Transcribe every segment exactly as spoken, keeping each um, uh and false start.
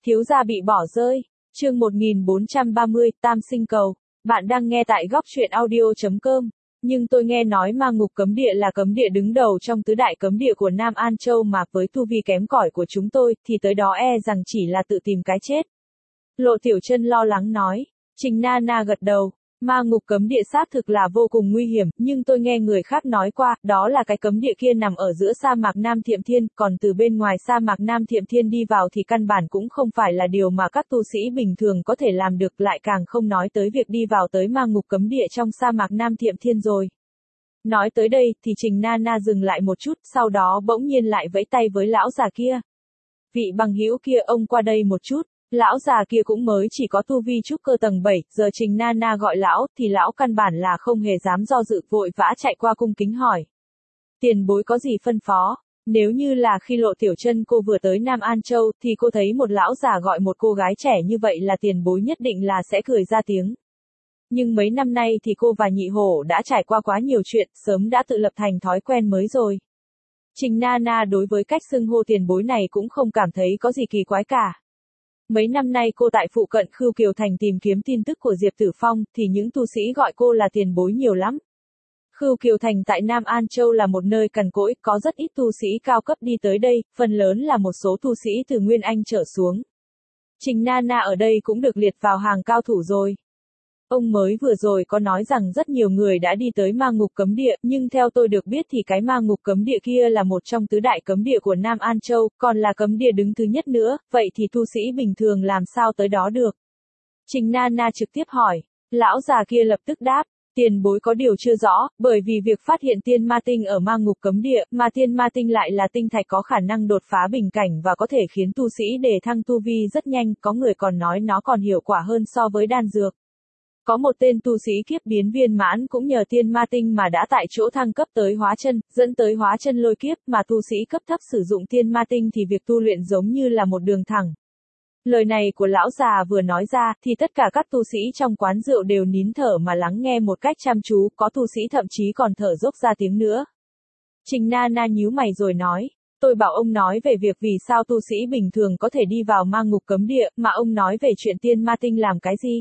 Thiếu gia bị bỏ rơi. Chương một nghìn bốn trăm ba mươi, Tam sinh cầu. Bạn đang nghe tại góc truyện audio chấm com. Nhưng tôi nghe nói ma ngục cấm địa là cấm địa đứng đầu trong tứ đại cấm địa của Nam An Châu mà với tu vi kém cỏi của chúng tôi, thì tới đó e rằng chỉ là tự tìm cái chết. Lộ Tiểu Chân lo lắng nói. Trình Na Na gật đầu. Ma ngục cấm địa xác thực là vô cùng nguy hiểm, nhưng tôi nghe người khác nói qua, đó là cái cấm địa kia nằm ở giữa sa mạc Nam Thiệm Thiên, còn từ bên ngoài sa mạc Nam Thiệm Thiên đi vào thì căn bản cũng không phải là điều mà các tu sĩ bình thường có thể làm được, lại càng không nói tới việc đi vào tới ma ngục cấm địa trong sa mạc Nam Thiệm Thiên rồi. Nói tới đây, thì Trình Na Na dừng lại một chút, sau đó bỗng nhiên lại vẫy tay với lão già kia. Vị bằng hữu kia, ông qua đây một chút. Lão già kia cũng mới chỉ có tu vi trúc cơ tầng bảy, giờ Trình Na Na gọi lão, thì lão căn bản là không hề dám do dự, vội vã chạy qua cung kính hỏi. Tiền bối có gì phân phó? Nếu như là khi Lộ Tiểu Chân cô vừa tới Nam An Châu, thì cô thấy một lão già gọi một cô gái trẻ như vậy là tiền bối nhất định là sẽ cười ra tiếng. Nhưng mấy năm nay thì cô và nhị hổ đã trải qua quá nhiều chuyện, sớm đã tự lập thành thói quen mới rồi. Trình Na Na đối với cách xưng hô tiền bối này cũng không cảm thấy có gì kỳ quái cả. Mấy năm nay cô tại phụ cận Khưu Kiều Thành tìm kiếm tin tức của Diệp Tử Phong, thì những tu sĩ gọi cô là tiền bối nhiều lắm. Khưu Kiều Thành tại Nam An Châu là một nơi cằn cỗi, có rất ít tu sĩ cao cấp đi tới đây, phần lớn là một số tu sĩ từ Nguyên Anh trở xuống. Trình Na Na ở đây cũng được liệt vào hàng cao thủ rồi. Ông mới vừa rồi có nói rằng rất nhiều người đã đi tới ma ngục cấm địa, nhưng theo tôi được biết thì cái ma ngục cấm địa kia là một trong tứ đại cấm địa của Nam An Châu, còn là cấm địa đứng thứ nhất nữa, vậy thì tu sĩ bình thường làm sao tới đó được? Trình Na Na trực tiếp hỏi. Lão già kia lập tức đáp. Tiền bối có điều chưa rõ, bởi vì việc phát hiện tiên ma tinh ở ma ngục cấm địa, mà tiên ma tinh lại là tinh thạch có khả năng đột phá bình cảnh và có thể khiến tu sĩ đề thăng tu vi rất nhanh, có người còn nói nó còn hiệu quả hơn so với đan dược. Có một tên tu sĩ kiếp biến viên mãn cũng nhờ tiên ma tinh mà đã tại chỗ thăng cấp tới hóa chân, dẫn tới hóa chân lôi kiếp, mà tu sĩ cấp thấp sử dụng tiên ma tinh thì việc tu luyện giống như là một đường thẳng. Lời này của lão già vừa nói ra, thì tất cả các tu sĩ trong quán rượu đều nín thở mà lắng nghe một cách chăm chú, có tu sĩ thậm chí còn thở dốc ra tiếng nữa. Trình Na Na nhíu mày rồi nói, tôi bảo ông nói về việc vì sao tu sĩ bình thường có thể đi vào ma ngục cấm địa, mà ông nói về chuyện tiên ma tinh làm cái gì?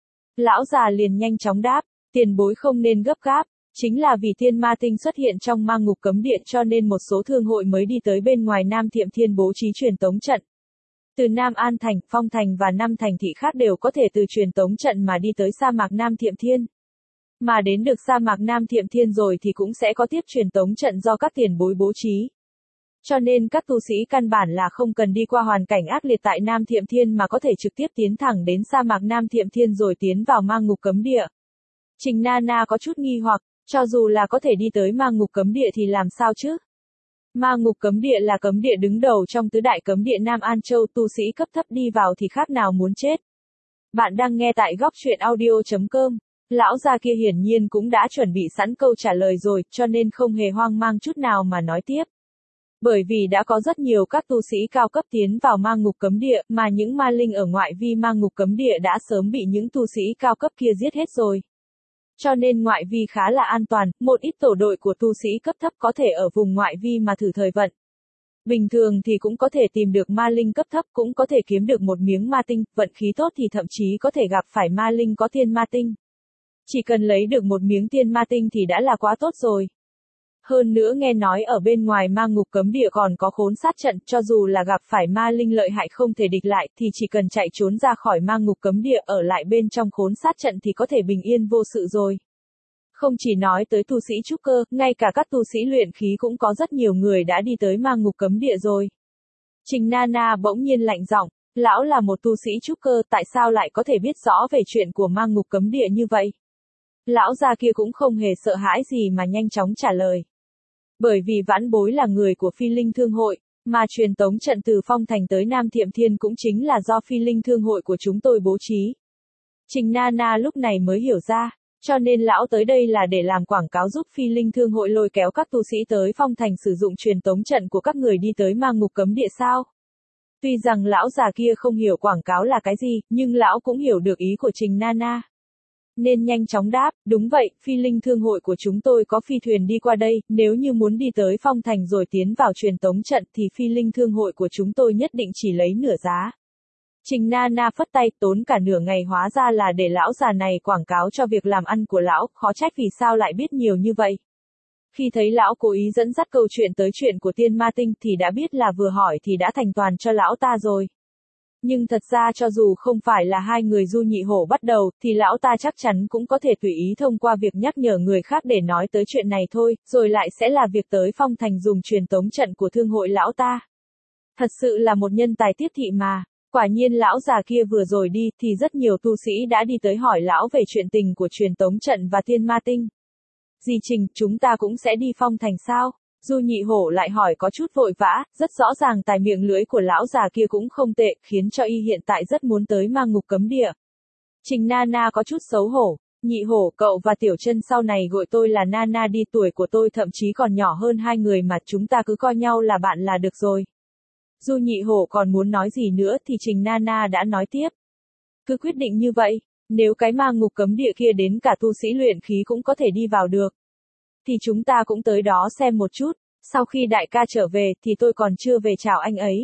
Lão già liền nhanh chóng đáp, tiền bối không nên gấp gáp, chính là vì tiên ma tinh xuất hiện trong ma ngục cấm địa cho nên một số thương hội mới đi tới bên ngoài Nam Thiệm Thiên bố trí truyền tống trận. Từ Nam An Thành, Phong Thành và năm thành thị khác đều có thể từ truyền tống trận mà đi tới sa mạc Nam Thiệm Thiên. Mà đến được sa mạc Nam Thiệm Thiên rồi thì cũng sẽ có tiếp truyền tống trận do các tiền bối bố trí. Cho nên các tu sĩ căn bản là không cần đi qua hoàn cảnh ác liệt tại Nam Thiệm Thiên mà có thể trực tiếp tiến thẳng đến sa mạc Nam Thiệm Thiên rồi tiến vào ma ngục cấm địa. Trình Na Na có chút nghi hoặc, cho dù là có thể đi tới ma ngục cấm địa thì làm sao chứ? Ma ngục cấm địa là cấm địa đứng đầu trong tứ đại cấm địa Nam An Châu, tu sĩ cấp thấp đi vào thì khác nào muốn chết. Bạn đang nghe tại góc truyện audio chấm com. Lão già kia hiển nhiên cũng đã chuẩn bị sẵn câu trả lời rồi, cho nên không hề hoang mang chút nào mà nói tiếp. Bởi vì đã có rất nhiều các tu sĩ cao cấp tiến vào ma ngục cấm địa, mà những ma linh ở ngoại vi ma ngục cấm địa đã sớm bị những tu sĩ cao cấp kia giết hết rồi. Cho nên ngoại vi khá là an toàn, một ít tổ đội của tu sĩ cấp thấp có thể ở vùng ngoại vi mà thử thời vận. Bình thường thì cũng có thể tìm được ma linh cấp thấp, cũng có thể kiếm được một miếng ma tinh, vận khí tốt thì thậm chí có thể gặp phải ma linh có tiên ma tinh. Chỉ cần lấy được một miếng tiên ma tinh thì đã là quá tốt rồi. Hơn nữa nghe nói ở bên ngoài ma ngục cấm địa còn có khốn sát trận, cho dù là gặp phải ma linh lợi hại không thể địch lại, thì chỉ cần chạy trốn ra khỏi ma ngục cấm địa ở lại bên trong khốn sát trận thì có thể bình yên vô sự rồi. Không chỉ nói tới tu sĩ trúc cơ, ngay cả các tu sĩ luyện khí cũng có rất nhiều người đã đi tới ma ngục cấm địa rồi. Trình Na Na bỗng nhiên lạnh giọng, lão là một tu sĩ trúc cơ, tại sao lại có thể biết rõ về chuyện của ma ngục cấm địa như vậy? Lão già kia cũng không hề sợ hãi gì mà nhanh chóng trả lời. Bởi vì vãn bối là người của Phi Linh Thương hội, mà truyền tống trận từ Phong Thành tới Nam Thiệm Thiên cũng chính là do Phi Linh Thương hội của chúng tôi bố trí. Trình Na Na lúc này mới hiểu ra, cho nên lão tới đây là để làm quảng cáo giúp Phi Linh Thương hội lôi kéo các tu sĩ tới Phong Thành sử dụng truyền tống trận của các người đi tới ma ngục cấm địa sao? Tuy rằng lão già kia không hiểu quảng cáo là cái gì, nhưng lão cũng hiểu được ý của Trình Na Na. Nên nhanh chóng đáp, đúng vậy, Phi Linh Thương hội của chúng tôi có phi thuyền đi qua đây, nếu như muốn đi tới Phong Thành rồi tiến vào truyền tống trận thì Phi Linh Thương hội của chúng tôi nhất định chỉ lấy nửa giá. Trình Nana phất tay, tốn cả nửa ngày hóa ra là để lão già này quảng cáo cho việc làm ăn của lão, khó trách vì sao lại biết nhiều như vậy. Khi thấy lão cố ý dẫn dắt câu chuyện tới chuyện của tiên ma tinh thì đã biết là vừa hỏi thì đã thành toàn cho lão ta rồi. Nhưng thật ra cho dù không phải là hai người Du Nhị Hổ bắt đầu, thì lão ta chắc chắn cũng có thể tùy ý thông qua việc nhắc nhở người khác để nói tới chuyện này thôi, rồi lại sẽ là việc tới Phong Thành dùng truyền tống trận của thương hội lão ta. Thật sự là một nhân tài tiếp thị mà. Quả nhiên lão già kia vừa rồi đi thì rất nhiều tu sĩ đã đi tới hỏi lão về chuyện tình của truyền tống trận và tiên ma tinh. Dì Trình, chúng ta cũng sẽ đi Phong Thành sao? Du Nhị Hổ lại hỏi có chút vội vã, rất rõ ràng tài miệng lưỡi của lão già kia cũng không tệ, khiến cho y hiện tại rất muốn tới ma ngục cấm địa. Trình Nana có chút xấu hổ, Nhị Hổ, cậu và Tiểu Chân sau này gọi tôi là Nana đi, tuổi của tôi thậm chí còn nhỏ hơn hai người mà, chúng ta cứ coi nhau là bạn là được rồi. Du Nhị Hổ còn muốn nói gì nữa thì Trình Nana đã nói tiếp. Cứ quyết định như vậy, nếu cái ma ngục cấm địa kia đến cả tu sĩ luyện khí cũng có thể đi vào được, thì chúng ta cũng tới đó xem một chút, sau khi đại ca trở về thì tôi còn chưa về chào anh ấy.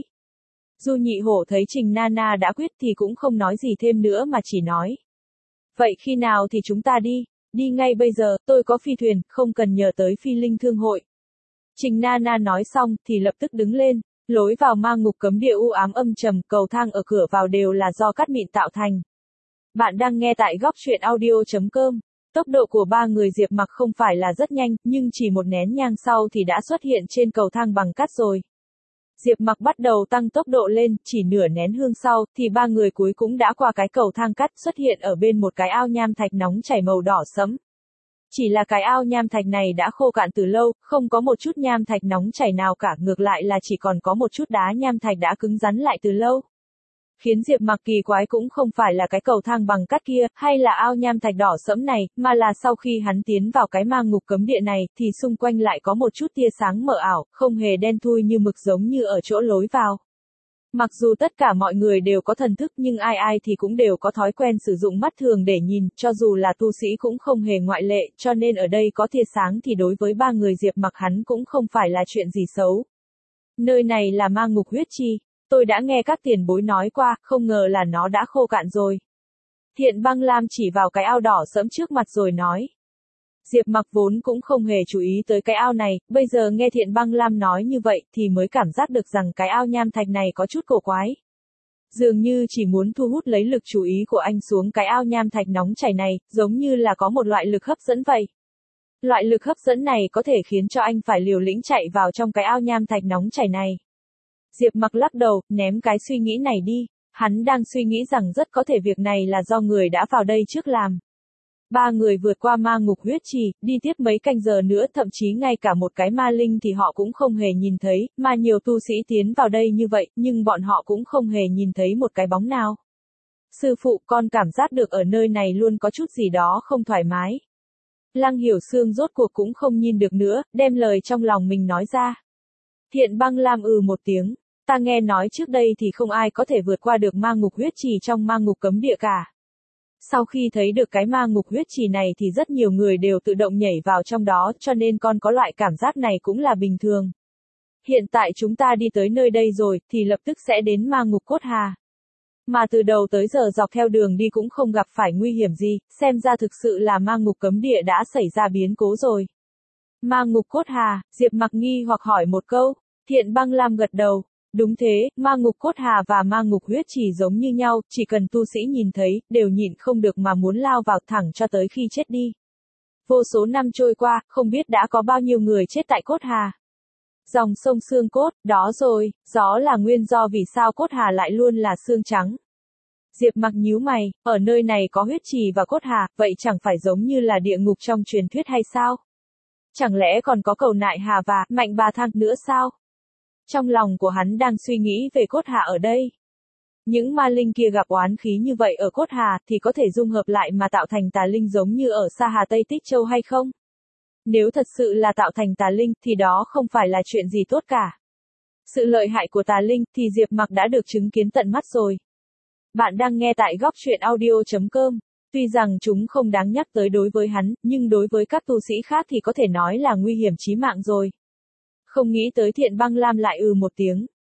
Du Nhị Hổ thấy Trình Nana đã quyết thì cũng không nói gì thêm nữa mà chỉ nói. Vậy khi nào thì chúng ta đi, đi ngay bây giờ, tôi có phi thuyền, không cần nhờ tới phi linh thương hội. Trình Nana nói xong thì lập tức đứng lên, lối vào ma ngục cấm địa u ám âm trầm, cầu thang ở cửa vào đều là do cát mịn tạo thành. Bạn đang nghe tại góc truyện audio chấm com. Tốc độ của ba người Diệp Mặc không phải là rất nhanh, nhưng chỉ một nén nhang sau thì đã xuất hiện trên cầu thang bằng cát rồi. Diệp Mặc bắt đầu tăng tốc độ lên, chỉ nửa nén hương sau, thì ba người cuối cũng đã qua cái cầu thang cát, xuất hiện ở bên một cái ao nham thạch nóng chảy màu đỏ sẫm. Chỉ là cái ao nham thạch này đã khô cạn từ lâu, không có một chút nham thạch nóng chảy nào cả, ngược lại là chỉ còn có một chút đá nham thạch đã cứng rắn lại từ lâu. Khiến Diệp Mặc kỳ quái cũng không phải là cái cầu thang bằng cát kia, hay là ao nham thạch đỏ sẫm này, mà là sau khi hắn tiến vào cái ma ngục cấm địa này, thì xung quanh lại có một chút tia sáng mờ ảo, không hề đen thui như mực giống như ở chỗ lối vào. Mặc dù tất cả mọi người đều có thần thức nhưng ai ai thì cũng đều có thói quen sử dụng mắt thường để nhìn, cho dù là tu sĩ cũng không hề ngoại lệ, cho nên ở đây có tia sáng thì đối với ba người Diệp Mặc hắn cũng không phải là chuyện gì xấu. Nơi này là ma ngục huyết chi. Tôi đã nghe các tiền bối nói qua, không ngờ là nó đã khô cạn rồi. Thiện Băng Lam chỉ vào cái ao đỏ sẫm trước mặt rồi nói. Diệp Mặc vốn cũng không hề chú ý tới cái ao này, bây giờ nghe Thiện Băng Lam nói như vậy thì mới cảm giác được rằng cái ao nham thạch này có chút cổ quái. Dường như chỉ muốn thu hút lấy lực chú ý của anh xuống cái ao nham thạch nóng chảy này, giống như là có một loại lực hấp dẫn vậy. Loại lực hấp dẫn này có thể khiến cho anh phải liều lĩnh chạy vào trong cái ao nham thạch nóng chảy này. Diệp Mặc lắc đầu, ném cái suy nghĩ này đi, hắn đang suy nghĩ rằng rất có thể việc này là do người đã vào đây trước làm. Ba người vượt qua ma ngục huyết trì, đi tiếp mấy canh giờ nữa, thậm chí ngay cả một cái ma linh thì họ cũng không hề nhìn thấy, mà nhiều tu sĩ tiến vào đây như vậy, nhưng bọn họ cũng không hề nhìn thấy một cái bóng nào. Sư phụ, con cảm giác được ở nơi này luôn có chút gì đó không thoải mái. Lăng Hiểu Sương rốt cuộc cũng không nhìn được nữa, đem lời trong lòng mình nói ra. Thiện Băng Lam ừ một tiếng, ta nghe nói trước đây thì không ai có thể vượt qua được ma ngục huyết trì trong ma ngục cấm địa cả. Sau khi thấy được cái ma ngục huyết trì này thì rất nhiều người đều tự động nhảy vào trong đó, cho nên con có loại cảm giác này cũng là bình thường. Hiện tại chúng ta đi tới nơi đây rồi, thì lập tức sẽ đến ma ngục cốt hà. Mà từ đầu tới giờ dọc theo đường đi cũng không gặp phải nguy hiểm gì, xem ra thực sự là ma ngục cấm địa đã xảy ra biến cố rồi. Ma ngục cốt hà, Diệp Mặc nghi hoặc hỏi một câu, Thiện Băng Lam gật đầu. Đúng thế, ma ngục cốt hà và ma ngục huyết trì giống như nhau, chỉ cần tu sĩ nhìn thấy, đều nhịn không được mà muốn lao vào thẳng cho tới khi chết đi. Vô số năm trôi qua, không biết đã có bao nhiêu người chết tại cốt hà. Dòng sông xương cốt, đó rồi, đó là nguyên do vì sao cốt hà lại luôn là xương trắng. Diệp Mặc nhíu mày, ở nơi này có huyết trì và cốt hà, vậy chẳng phải giống như là địa ngục trong truyền thuyết hay sao? Chẳng lẽ còn có cầu nại hà và mạnh bà thang nữa sao? Trong lòng của hắn đang suy nghĩ về cốt hà ở đây. Những ma linh kia gặp oán khí như vậy ở cốt hà thì có thể dung hợp lại mà tạo thành tà linh giống như ở Sa Hà Tây Tích Châu hay không? Nếu thật sự là tạo thành tà linh thì đó không phải là chuyện gì tốt cả. Sự lợi hại của tà linh thì Diệp Mặc đã được chứng kiến tận mắt rồi. Bạn đang nghe tại góc truyện audio chấm com. Tuy rằng chúng không đáng nhắc tới đối với hắn, nhưng đối với các tu sĩ khác thì có thể nói là nguy hiểm chí mạng rồi. Không nghĩ tới Thiện Băng Lam lại ừ một tiếng.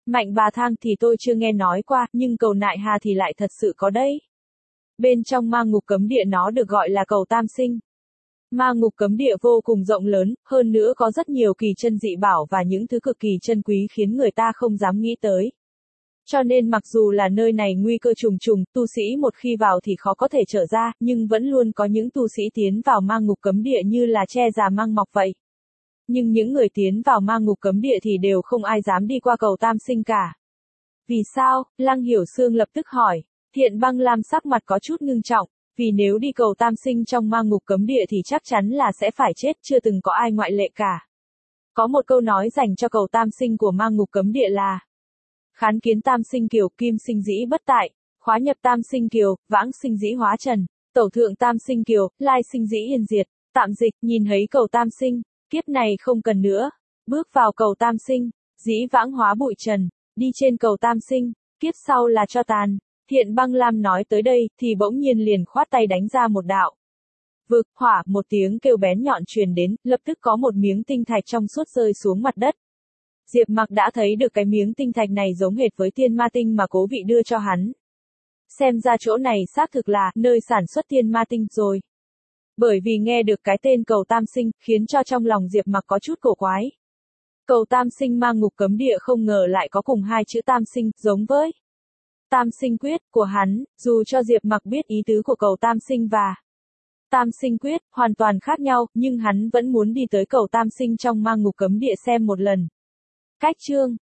Mạnh bà thang thì tôi chưa nghe nói qua, nhưng cầu Nại Hà thì lại thật sự có đấy. Bên trong ma ngục cấm địa nó được gọi là cầu Tam Sinh. Ma ngục cấm địa vô cùng rộng lớn, hơn nữa có rất nhiều kỳ chân dị bảo và những thứ cực kỳ chân quý khiến người ta không dám nghĩ tới. Cho nên mặc dù là nơi này nguy cơ trùng trùng, tu sĩ một khi vào thì khó có thể trở ra, nhưng vẫn luôn có những tu sĩ tiến vào ma ngục cấm địa như là tre già mang mọc vậy. Nhưng những người tiến vào ma ngục cấm địa thì đều không ai dám đi qua cầu Tam Sinh cả. Vì sao? Lăng Hiểu Sương lập tức hỏi. Thiện Băng Lam sắc mặt có chút ngưng trọng, vì nếu đi cầu Tam Sinh trong ma ngục cấm địa thì chắc chắn là sẽ phải chết, chưa từng có ai ngoại lệ cả. Có một câu nói dành cho cầu Tam Sinh của ma ngục cấm địa là: khán kiến Tam Sinh kiều, kim sinh dĩ bất tại, khóa nhập Tam Sinh kiều, vãng sinh dĩ hóa trần, tẩu thượng Tam Sinh kiều, lai sinh dĩ yên diệt. Tạm dịch, nhìn thấy cầu Tam Sinh, kiếp này không cần nữa, bước vào cầu Tam Sinh, dĩ vãng hóa bụi trần, đi trên cầu Tam Sinh, kiếp sau là cho tàn. Thiện Băng Lam nói tới đây, thì bỗng nhiên liền khoát tay đánh ra một đạo vực, hỏa, một tiếng kêu bén nhọn truyền đến, lập tức có một miếng tinh thạch trong suốt rơi xuống mặt đất. Diệp Mặc đã thấy được cái miếng tinh thạch này giống hệt với tiên ma tinh mà Cố Vị đưa cho hắn. Xem ra chỗ này xác thực là nơi sản xuất tiên ma tinh rồi. Bởi vì nghe được cái tên cầu Tam Sinh, khiến cho trong lòng Diệp Mặc có chút cổ quái. Cầu Tam Sinh ma ngục cấm địa không ngờ lại có cùng hai chữ Tam Sinh, giống với Tam Sinh Quyết của hắn, dù cho Diệp Mặc biết ý tứ của cầu Tam Sinh và Tam Sinh Quyết hoàn toàn khác nhau, nhưng hắn vẫn muốn đi tới cầu Tam Sinh trong ma ngục cấm địa xem một lần. Cách chương